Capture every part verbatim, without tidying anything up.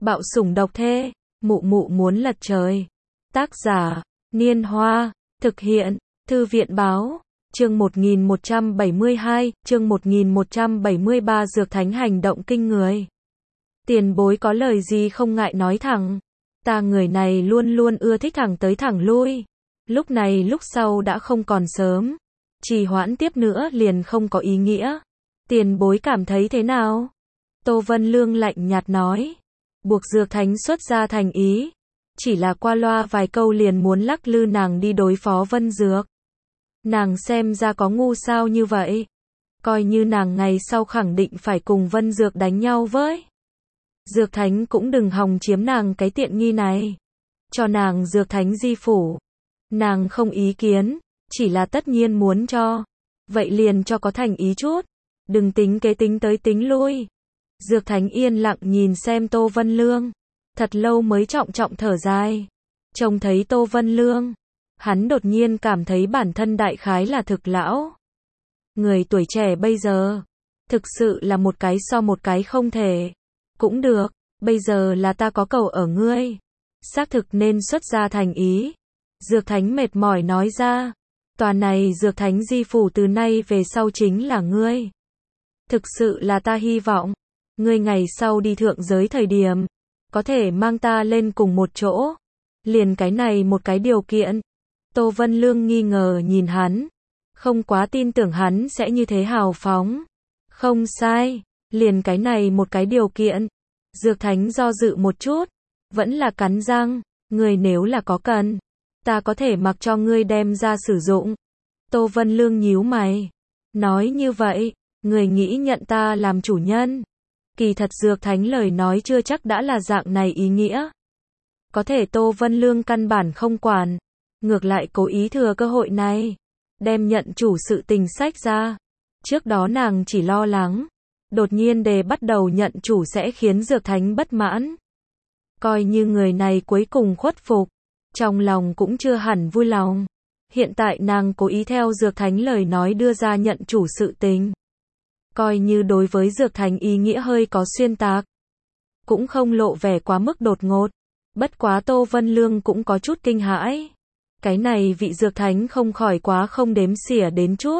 Bạo sủng độc thê, mụ mụ muốn lật trời. Tác giả, Niên Hoa, thực hiện, Thư viện báo, chương một nghìn một trăm bảy mươi hai, chương một nghìn một trăm bảy mươi ba Dược Thánh hành động kinh người. Tiền bối có lời gì không ngại nói thẳng. Ta người này luôn luôn ưa thích thẳng tới thẳng lui. Lúc này lúc sau đã không còn sớm. Trì hoãn tiếp nữa liền không có ý nghĩa. Tiền bối cảm thấy thế nào? Tô Vân Lương lạnh nhạt nói. Buộc Dược Thánh xuất ra thành ý. Chỉ là qua loa vài câu liền muốn lắc lư nàng đi đối phó Vân Dược. Nàng xem ra có ngu sao như vậy. Coi như nàng ngày sau khẳng định phải cùng Vân Dược đánh nhau với. Dược Thánh cũng đừng hòng chiếm nàng cái tiện nghi này. Cho nàng Dược Thánh di phủ. Nàng không ý kiến, chỉ là tất nhiên muốn cho. Vậy liền cho có thành ý chút. Đừng tính kế tính tới tính lui. Dược Thánh yên lặng nhìn xem Tô Vân Lương. Thật lâu mới trọng trọng thở dài. Trông thấy Tô Vân Lương. Hắn đột nhiên cảm thấy bản thân đại khái là thực lão. Người tuổi trẻ bây giờ. Thực sự là một cái so một cái không thể. Cũng được, bây giờ là ta có cầu ở ngươi. Xác thực nên xuất ra thành ý. Dược Thánh mệt mỏi nói ra. Tòa này Dược Thánh di phủ từ nay về sau chính là ngươi. Thực sự là ta hy vọng. Ngươi ngày sau đi thượng giới thời điểm. Có thể mang ta lên cùng một chỗ. Liền cái này một cái điều kiện. Tô Vân Lương nghi ngờ nhìn hắn. Không quá tin tưởng hắn sẽ như thế hào phóng. Không sai. Liền cái này một cái điều kiện. Dược Thánh do dự một chút. Vẫn là cắn răng. Người nếu là có cần. Ta có thể mặc cho ngươi đem ra sử dụng. Tô Vân Lương nhíu mày. Nói như vậy. Người nghĩ nhận ta làm chủ nhân. Kỳ thật Dược Thánh lời nói chưa chắc đã là dạng này ý nghĩa. Có thể Tô Vân Lương căn bản không quản. Ngược lại cố ý thừa cơ hội này. Đem nhận chủ sự tình sách ra. Trước đó nàng chỉ lo lắng. Đột nhiên đề bắt đầu nhận chủ sẽ khiến Dược Thánh bất mãn. Coi như người này cuối cùng khuất phục. Trong lòng cũng chưa hẳn vui lòng. Hiện tại nàng cố ý theo Dược Thánh lời nói đưa ra nhận chủ sự tình. Coi như đối với Dược Thánh ý nghĩa hơi có xuyên tạc. Cũng không lộ vẻ quá mức đột ngột. Bất quá Tô Vân Lương cũng có chút kinh hãi. Cái này vị Dược Thánh không khỏi quá không đếm xỉa đến chút.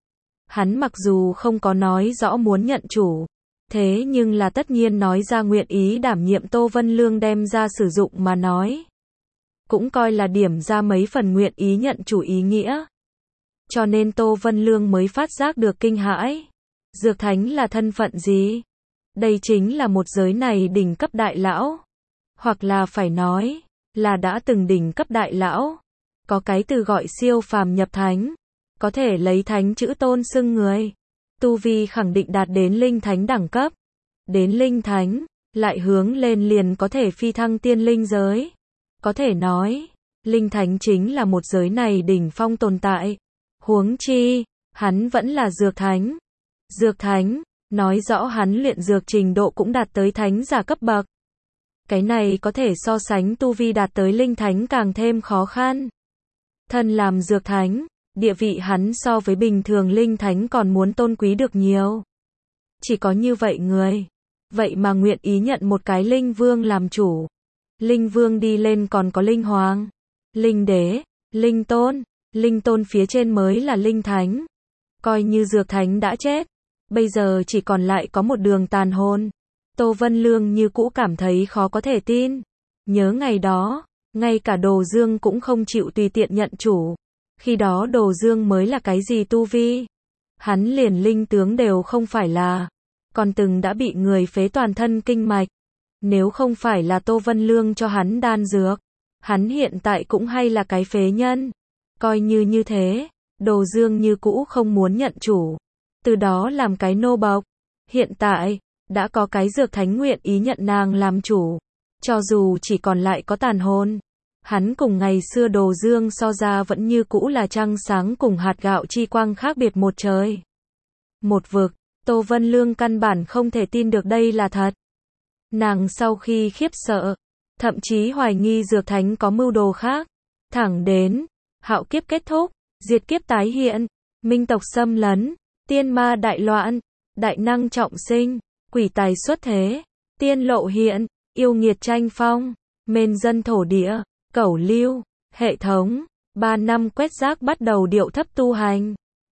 Hắn mặc dù không có nói rõ muốn nhận chủ. Thế nhưng là tất nhiên nói ra nguyện ý đảm nhiệm Tô Vân Lương đem ra sử dụng mà nói. Cũng coi là điểm ra mấy phần nguyện ý nhận chủ ý nghĩa. Cho nên Tô Vân Lương mới phát giác được kinh hãi. Dược Thánh là thân phận gì? Đây chính là một giới này đỉnh cấp đại lão. Hoặc là phải nói, là đã từng đỉnh cấp đại lão. Có cái từ gọi siêu phàm nhập thánh. Có thể lấy thánh chữ tôn xưng người. Tu vi khẳng định đạt đến linh thánh đẳng cấp. Đến linh thánh, lại hướng lên liền có thể phi thăng tiên linh giới. Có thể nói, linh thánh chính là một giới này đỉnh phong tồn tại. Huống chi, hắn vẫn là Dược Thánh. Dược Thánh, nói rõ hắn luyện dược trình độ cũng đạt tới thánh giả cấp bậc. Cái này có thể so sánh tu vi đạt tới linh thánh càng thêm khó khăn. Thân làm Dược Thánh, địa vị hắn so với bình thường linh thánh còn muốn tôn quý được nhiều. Chỉ có như vậy người. Vậy mà nguyện ý nhận một cái linh vương làm chủ. Linh vương đi lên còn có linh hoàng, linh đế, linh tôn. Linh tôn phía trên mới là linh thánh. Coi như Dược Thánh đã chết. Bây giờ chỉ còn lại có một đường tàn hồn. Tô Vân Lương như cũ cảm thấy khó có thể tin. Nhớ ngày đó, ngay cả Đồ Dương cũng không chịu tùy tiện nhận chủ. Khi đó Đồ Dương mới là cái gì tu vi. Hắn liền linh tướng đều không phải là. Còn từng đã bị người phế toàn thân kinh mạch. Nếu không phải là Tô Vân Lương cho hắn đan dược. Hắn hiện tại cũng hay là cái phế nhân. Coi như như thế, Đồ Dương như cũ không muốn nhận chủ. Từ đó làm cái nô bộc. Hiện tại, đã có cái Dược Thánh nguyện ý nhận nàng làm chủ. Cho dù chỉ còn lại có tàn hồn. Hắn cùng ngày xưa Đồ Dương so ra vẫn như cũ là trăng sáng cùng hạt gạo chi quang khác biệt một trời. Một vực, Tô Vân Lương căn bản không thể tin được đây là thật. Nàng sau khi khiếp sợ, thậm chí hoài nghi Dược Thánh có mưu đồ khác. Thẳng đến, hạo kiếp kết thúc, diệt kiếp tái hiện, minh tộc xâm lấn, tiên ma đại loạn, đại năng trọng sinh, quỷ tài xuất thế, tiên lộ hiện, yêu nghiệt tranh phong, mên dân thổ địa, cẩu lưu, hệ thống, ba năm quét rác bắt đầu điệu thấp tu hành.